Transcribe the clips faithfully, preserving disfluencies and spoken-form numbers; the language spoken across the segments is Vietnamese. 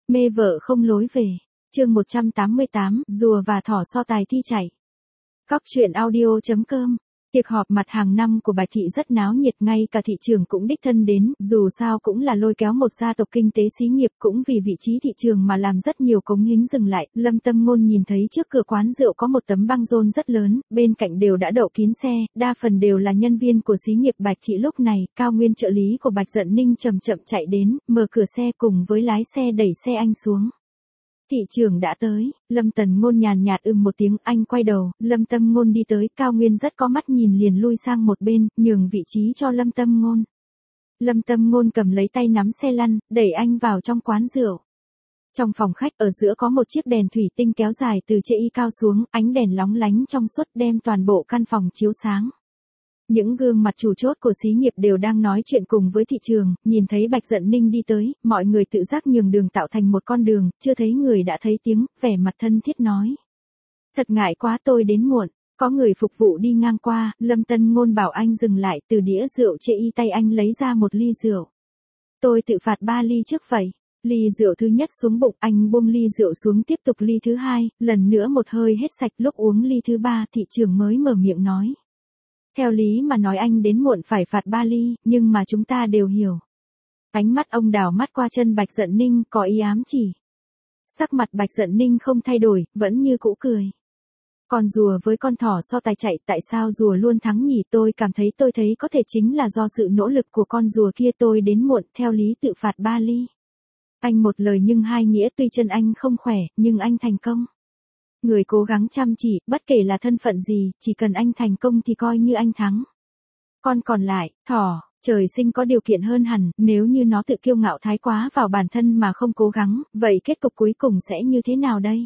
Mê vợ không lối về. Chương một trăm tám mươi tám, rùa và thỏ so tài thi chạy. Cóc truyện audio chấm com. Tiệc họp mặt hàng năm của Bạch Thị rất náo nhiệt, ngay cả thị trường cũng đích thân đến, dù sao cũng là lôi kéo một gia tộc kinh tế xí nghiệp, cũng vì vị trí thị trường mà làm rất nhiều cống hiến dừng lại. Lâm Tâm Ngôn nhìn thấy trước cửa quán rượu có một tấm băng rôn rất lớn, bên cạnh đều đã đậu kín xe, đa phần đều là nhân viên của xí nghiệp Bạch Thị. Lúc này, Cao Nguyên trợ lý của Bạch Dận Ninh chậm chậm chạy đến, mở cửa xe cùng với lái xe đẩy xe anh xuống. Thị trưởng đã tới. Lâm Tần Ngôn nhàn nhạt ừm một tiếng, anh quay đầu, Lâm Tâm Ngôn đi tới, Cao Nguyên rất có mắt nhìn liền lui sang một bên, nhường vị trí cho Lâm Tâm Ngôn. Lâm Tâm Ngôn cầm lấy tay nắm xe lăn, đẩy anh vào trong quán rượu. Trong phòng khách ở giữa có một chiếc đèn thủy tinh kéo dài từ chê y cao xuống, ánh đèn lóng lánh trong suốt đem toàn bộ căn phòng chiếu sáng. Những gương mặt chủ chốt của xí nghiệp đều đang nói chuyện cùng với thị trường, nhìn thấy Bạch Dận Ninh đi tới, mọi người tự giác nhường đường tạo thành một con đường, chưa thấy người đã thấy tiếng, vẻ mặt thân thiết nói. Thật ngại quá tôi đến muộn, có người phục vụ đi ngang qua, Lâm Tân Ngôn bảo anh dừng lại, từ đĩa rượu chê y tay anh lấy ra một ly rượu. Tôi tự phạt ba ly trước vậy. Ly rượu thứ nhất xuống bụng, anh buông ly rượu xuống tiếp tục ly thứ hai, lần nữa một hơi hết sạch, lúc uống ly thứ ba thị trường mới mở miệng nói. Theo lý mà nói anh đến muộn phải phạt ba ly, nhưng mà chúng ta đều hiểu. Ánh mắt ông đảo mắt qua chân Bạch Dận Ninh, có ý ám chỉ. Sắc mặt Bạch Dận Ninh không thay đổi, vẫn như cũ cười. Con rùa với con thỏ so tài chạy, tại sao rùa luôn thắng nhỉ? Tôi cảm thấy tôi thấy có thể chính là do sự nỗ lực của con rùa kia. Tôi đến muộn, theo lý tự phạt ba ly. Anh một lời nhưng hai nghĩa, tuy chân anh không khỏe, nhưng anh thành công. Người cố gắng chăm chỉ, bất kể là thân phận gì, chỉ cần anh thành công thì coi như anh thắng. Con còn lại, thỏ, trời sinh có điều kiện hơn hẳn, nếu như nó tự kiêu ngạo thái quá vào bản thân mà không cố gắng, vậy kết cục cuối cùng sẽ như thế nào đây?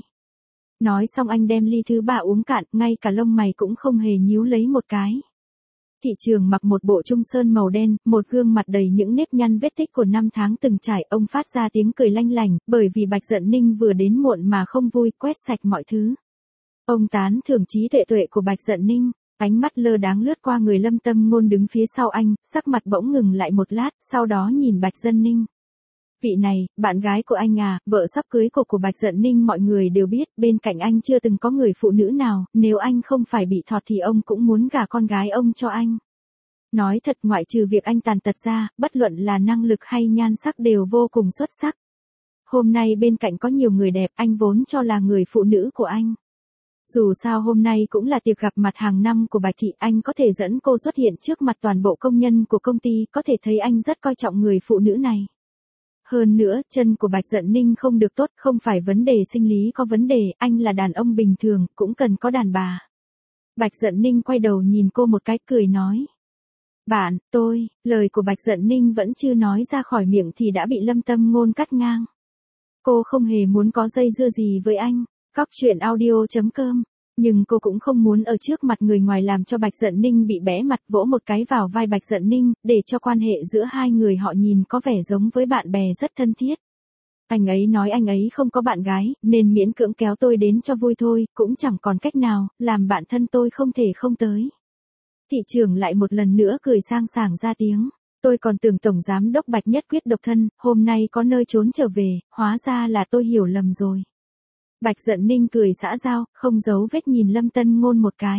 Nói xong anh đem ly thứ ba uống cạn, ngay cả lông mày cũng không hề nhíu lấy một cái. Thị trường mặc một bộ trung sơn màu đen, một gương mặt đầy những nếp nhăn vết tích của năm tháng từng trải, ông phát ra tiếng cười lanh lành, bởi vì Bạch Dận Ninh vừa đến muộn mà không vui, quét sạch mọi thứ. Ông tán thưởng trí tuệ tuệ của Bạch Dận Ninh, ánh mắt lơ đãng lướt qua người Lâm Tâm Ngôn đứng phía sau anh, sắc mặt bỗng ngừng lại một lát, sau đó nhìn Bạch Dận Ninh. Vị này, bạn gái của anh à, vợ sắp cưới của của Bạch Dận Ninh mọi người đều biết, bên cạnh anh chưa từng có người phụ nữ nào, nếu anh không phải bị thọt thì ông cũng muốn gả con gái ông cho anh. Nói thật, ngoại trừ việc anh tàn tật ra, bất luận là năng lực hay nhan sắc đều vô cùng xuất sắc. Hôm nay bên cạnh có nhiều người đẹp, anh vốn cho là người phụ nữ của anh. Dù sao hôm nay cũng là tiệc gặp mặt hàng năm của Bạch Thị, anh có thể dẫn cô xuất hiện trước mặt toàn bộ công nhân của công ty, có thể thấy anh rất coi trọng người phụ nữ này. Hơn nữa, chân của Bạch Dận Ninh không được tốt, không phải vấn đề sinh lý có vấn đề, anh là đàn ông bình thường, cũng cần có đàn bà. Bạch Dận Ninh quay đầu nhìn cô một cái, cười nói. Bạn, tôi, lời của Bạch Dận Ninh vẫn chưa nói ra khỏi miệng thì đã bị Lâm Tâm Ngôn cắt ngang. Cô không hề muốn có dây dưa gì với anh, cóc truyện audio chấm com. Nhưng cô cũng không muốn ở trước mặt người ngoài làm cho Bạch Dận Ninh bị bẽ mặt, vỗ một cái vào vai Bạch Dận Ninh, để cho quan hệ giữa hai người họ nhìn có vẻ giống với bạn bè rất thân thiết. Anh ấy nói anh ấy không có bạn gái, nên miễn cưỡng kéo tôi đến cho vui thôi, cũng chẳng còn cách nào, làm bạn thân tôi không thể không tới. Thị trưởng lại một lần nữa cười sang sảng ra tiếng. Tôi còn tưởng Tổng Giám đốc Bạch nhất quyết độc thân, hôm nay có nơi trốn trở về, hóa ra là tôi hiểu lầm rồi. Bạch Dận Ninh cười xã giao, không giấu vết nhìn Lâm Tân Ngôn một cái.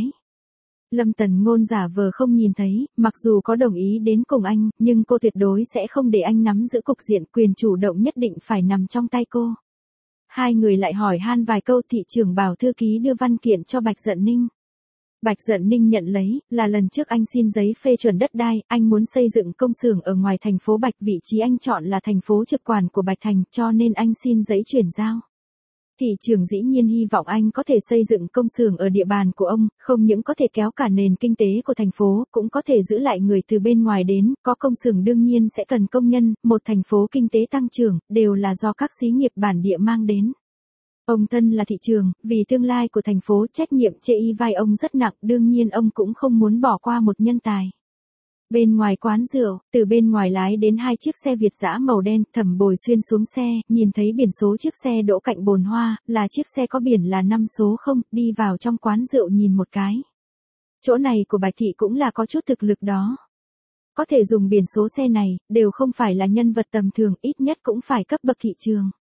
Lâm Tần Ngôn giả vờ không nhìn thấy, mặc dù có đồng ý đến cùng anh, nhưng cô tuyệt đối sẽ không để anh nắm giữ cục diện, quyền chủ động nhất định phải nằm trong tay cô. Hai người lại hỏi han vài câu, thị trưởng bảo thư ký đưa văn kiện cho Bạch Dận Ninh. Bạch Dận Ninh nhận lấy, là lần trước anh xin giấy phê chuẩn đất đai, anh muốn xây dựng công xưởng ở ngoài thành phố Bạch, vị trí anh chọn là thành phố trực quản của Bạch Thành, cho nên anh xin giấy chuyển giao. Thị trưởng dĩ nhiên hy vọng anh có thể xây dựng công xưởng ở địa bàn của ông, không những có thể kéo cả nền kinh tế của thành phố, cũng có thể giữ lại người từ bên ngoài đến, có công xưởng đương nhiên sẽ cần công nhân, một thành phố kinh tế tăng trưởng, đều là do các xí nghiệp bản địa mang đến. Ông thân là thị trường, vì tương lai của thành phố, trách nhiệm chê y vai ông rất nặng, đương nhiên ông cũng không muốn bỏ qua một nhân tài. Bên ngoài quán rượu, từ bên ngoài lái đến hai chiếc xe Việt dã màu đen, Thẩm Bồi Xuyên xuống xe, nhìn thấy biển số chiếc xe đỗ cạnh bồn hoa, là chiếc xe có biển là năm số không, đi vào trong quán rượu nhìn một cái. Chỗ này của Bạch Thị cũng là có chút thực lực đó. Có thể dùng biển số xe này, đều không phải là nhân vật tầm thường, ít nhất cũng phải cấp bậc thị trường.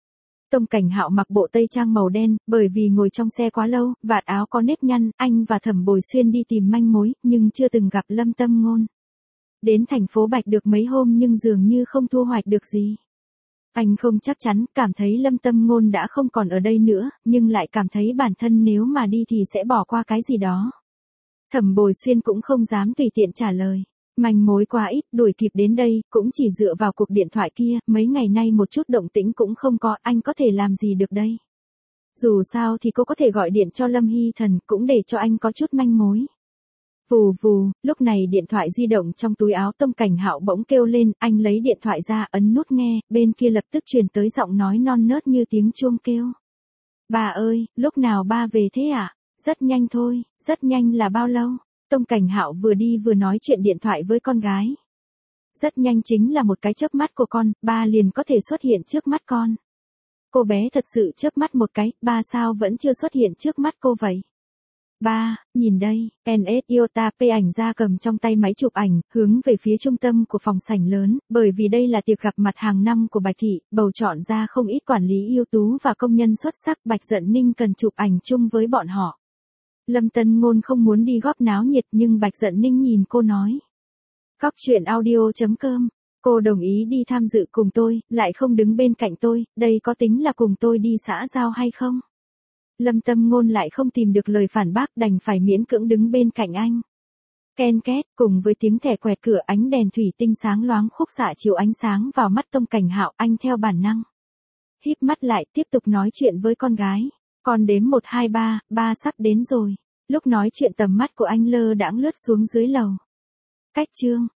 Tông Cảnh Hạo mặc bộ tây trang màu đen, bởi vì ngồi trong xe quá lâu, vạt áo có nếp nhăn, anh và Thẩm Bồi Xuyên đi tìm manh mối, nhưng chưa từng gặp Lâm Tâm Ngôn. Đến thành phố Bạch được mấy hôm nhưng dường như không thu hoạch được gì. Anh không chắc chắn, cảm thấy Lâm Tâm Ngôn đã không còn ở đây nữa, nhưng lại cảm thấy bản thân nếu mà đi thì sẽ bỏ qua cái gì đó. Thẩm Bồi Xuyên cũng không dám tùy tiện trả lời. Manh mối quá ít, đuổi kịp đến đây, cũng chỉ dựa vào cuộc điện thoại kia, mấy ngày nay một chút động tĩnh cũng không có, anh có thể làm gì được đây. Dù sao thì cô có thể gọi điện cho Lâm Hy Thần, cũng để cho anh có chút manh mối. Vù vù, lúc này điện thoại di động trong túi áo Tông Cảnh Hạo bỗng kêu lên, anh lấy điện thoại ra ấn nút nghe, bên kia lập tức truyền tới giọng nói non nớt như tiếng chuông kêu. Bà ơi, lúc nào ba về thế ạ? À? Rất nhanh thôi, rất nhanh là bao lâu? Tông Cảnh Hạo vừa đi vừa nói chuyện điện thoại với con gái. Rất nhanh chính là một cái chớp mắt của con, ba liền có thể xuất hiện trước mắt con. Cô bé thật sự chớp mắt một cái, ba sao vẫn chưa xuất hiện trước mắt cô vậy? Ba, nhìn đây, en ét Iota P ảnh ra cầm trong tay máy chụp ảnh, hướng về phía trung tâm của phòng sảnh lớn, bởi vì đây là tiệc gặp mặt hàng năm của Bạch Thị, bầu chọn ra không ít quản lý ưu tú và công nhân xuất sắc, Bạch Dận Ninh cần chụp ảnh chung với bọn họ. Lâm Tân Ngôn không muốn đi góp náo nhiệt nhưng Bạch Dận Ninh nhìn cô nói. Cóc truyện audio chấm com, cô đồng ý đi tham dự cùng tôi, lại không đứng bên cạnh tôi, đây có tính là cùng tôi đi xã giao hay không? Lâm Tâm Ngôn lại không tìm được lời phản bác đành phải miễn cưỡng đứng bên cạnh anh. Ken két, cùng với tiếng thẻ quẹt cửa ánh đèn thủy tinh sáng loáng khúc xạ chiếu ánh sáng vào mắt Tông Cảnh Hạo, anh theo bản năng. Híp mắt lại tiếp tục nói chuyện với con gái. Con đếm một hai ba, ba sắp đến rồi. Lúc nói chuyện tầm mắt của anh lơ đãng lướt xuống dưới lầu. Cách chương,